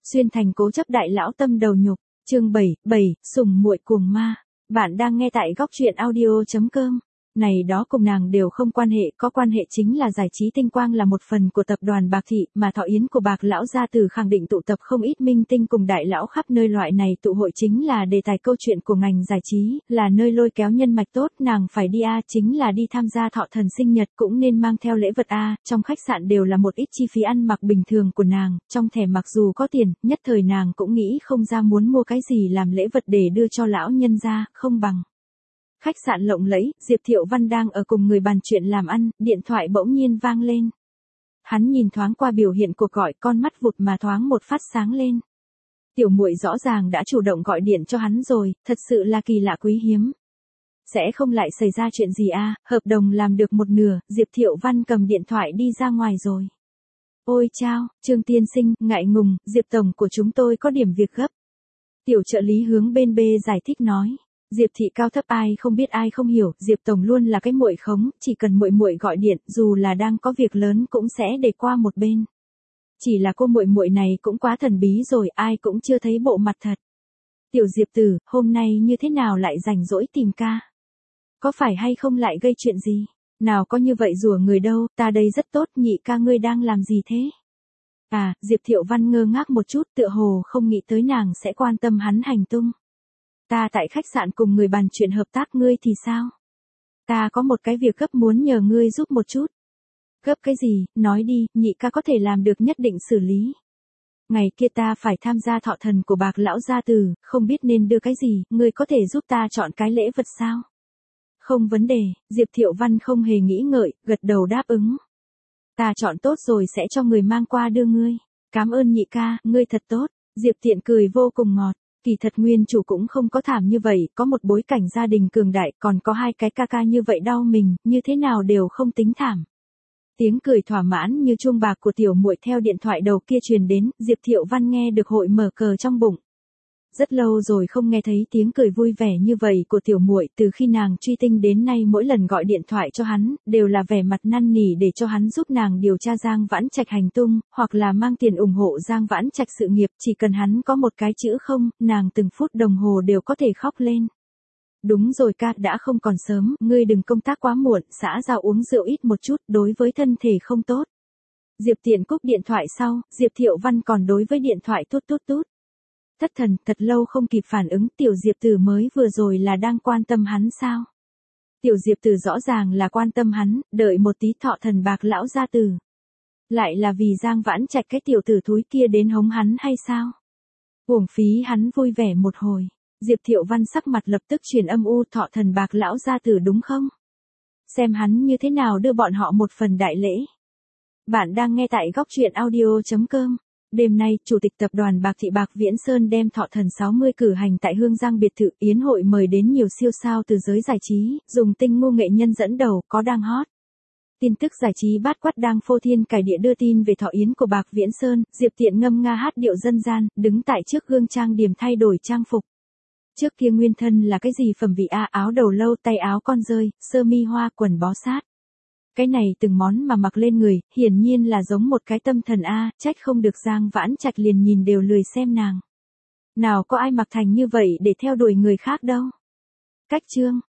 Xuyên thành cố chấp đại lão tâm đầu nhục, chương 7, sủng muội cuồng ma. Bạn đang nghe tại góc truyện audio.com. Này đó cùng nàng đều không quan hệ, có quan hệ chính là giải trí Tinh Quang là một phần của tập đoàn Bạc Thị, mà thọ yến của Bạc lão gia tử khẳng định tụ tập không ít minh tinh cùng đại lão khắp nơi, loại này tụ hội chính là đề tài câu chuyện của ngành giải trí, là nơi lôi kéo nhân mạch tốt, nàng phải đi chính là đi tham gia thọ thần sinh nhật, cũng nên mang theo lễ vật trong khách sạn đều là một ít chi phí ăn mặc bình thường của nàng, trong thẻ mặc dù có tiền, nhất thời nàng cũng nghĩ không ra muốn mua cái gì làm lễ vật để đưa cho lão nhân gia, không bằng. Khách sạn lộng lẫy, Diệp Thiệu Văn đang ở cùng người bàn chuyện làm ăn, điện thoại bỗng nhiên vang lên. Hắn nhìn thoáng qua biểu hiện cuộc gọi, con mắt vụt mà thoáng một phát sáng lên. Tiểu muội rõ ràng đã chủ động gọi điện cho hắn rồi, thật sự là kỳ lạ quý hiếm. Sẽ không lại xảy ra chuyện gì hợp đồng làm được một nửa, Diệp Thiệu Văn cầm điện thoại đi ra ngoài rồi. Ôi chao, Trương tiên sinh, ngại ngùng, Diệp tổng của chúng tôi có điểm việc gấp. Tiểu trợ lý hướng bên B giải thích nói. Diệp thị cao thấp ai không biết ai không hiểu, Diệp tổng luôn là cái muội khống, chỉ cần muội gọi điện, dù là đang có việc lớn cũng sẽ để qua một bên. Chỉ là cô muội này cũng quá thần bí rồi, ai cũng chưa thấy bộ mặt thật. Tiểu Diệp tử, hôm nay như thế nào lại rảnh rỗi tìm ca? Có phải hay không lại gây chuyện gì? Nào có như vậy rủa người đâu, ta đây rất tốt, nhị ca ngươi đang làm gì thế? Diệp Thiệu Văn ngơ ngác một chút, tựa hồ không nghĩ tới nàng sẽ quan tâm hắn hành tung. Ta tại khách sạn cùng người bàn chuyện hợp tác, ngươi thì sao? Ta có một cái việc gấp muốn nhờ ngươi giúp một chút. Gấp cái gì, nói đi, nhị ca có thể làm được nhất định xử lý. Ngày kia ta phải tham gia thọ thần của Bạc lão gia tử, không biết nên đưa cái gì, ngươi có thể giúp ta chọn cái lễ vật sao? Không vấn đề, Diệp Thiệu Văn không hề nghĩ ngợi, gật đầu đáp ứng. Ta chọn tốt rồi sẽ cho người mang qua đưa ngươi. Cảm ơn nhị ca, ngươi thật tốt. Diệp Tiện cười vô cùng ngọt. Kỳ thật nguyên chủ cũng không có thảm như vậy, có một bối cảnh gia đình cường đại, còn có hai cái ca ca như vậy đau mình, như thế nào đều không tính thảm. Tiếng cười thỏa mãn như chuông bạc của tiểu muội theo điện thoại đầu kia truyền đến, Diệp Thiệu Văn nghe được hội mở cờ trong bụng. Rất lâu rồi không nghe thấy tiếng cười vui vẻ như vậy của tiểu muội, từ khi nàng truy tinh đến nay mỗi lần gọi điện thoại cho hắn, đều là vẻ mặt năn nỉ để cho hắn giúp nàng điều tra Giang Vãn Trạch hành tung, hoặc là mang tiền ủng hộ Giang Vãn Trạch sự nghiệp, chỉ cần hắn có một cái chữ không, nàng từng phút đồng hồ đều có thể khóc lên. Đúng rồi ca, đã không còn sớm, ngươi đừng công tác quá muộn, xã giao uống rượu ít một chút, đối với thân thể không tốt. Diệp Tiện cúp điện thoại sau, Diệp Thiệu Văn còn đối với điện thoại tút. Thất thần, thật lâu không kịp phản ứng, tiểu Diệp tử mới vừa rồi là đang quan tâm hắn sao? Tiểu Diệp tử rõ ràng là quan tâm hắn, đợi một tí thọ thần Bạc lão gia tử. Lại là vì Giang Vãn Trạch cái tiểu tử thúi kia đến hống hắn hay sao? Uổng phí hắn vui vẻ một hồi. Diệp Thiệu Văn sắc mặt lập tức chuyển âm u, thọ thần Bạc lão gia tử đúng không? Xem hắn như thế nào đưa bọn họ một phần đại lễ. Bạn đang nghe tại góc truyện audio.com. Đêm nay, Chủ tịch Tập đoàn Bạc Thị Bạc Viễn Sơn đem thọ thần 60 cử hành tại Hương Giang biệt thự, yến hội mời đến nhiều siêu sao từ giới giải trí, dùng tinh ngu nghệ nhân dẫn đầu, có đang hot. Tin tức giải trí bát quát đang phô thiên cải địa đưa tin về thọ yến của Bạc Viễn Sơn, Diệp Tiện ngâm nga hát điệu dân gian, đứng tại trước gương trang điểm thay đổi trang phục. Trước kia nguyên thân là cái gì phẩm vị áo đầu lâu, tay áo con rơi, sơ mi hoa, quần bó sát. Cái này từng món mà mặc lên người, hiển nhiên là giống một cái tâm thần trách không được Giang Vãn Trạch liền nhìn đều lười xem nàng. Nào có ai mặc thành như vậy để theo đuổi người khác đâu. Cách chương,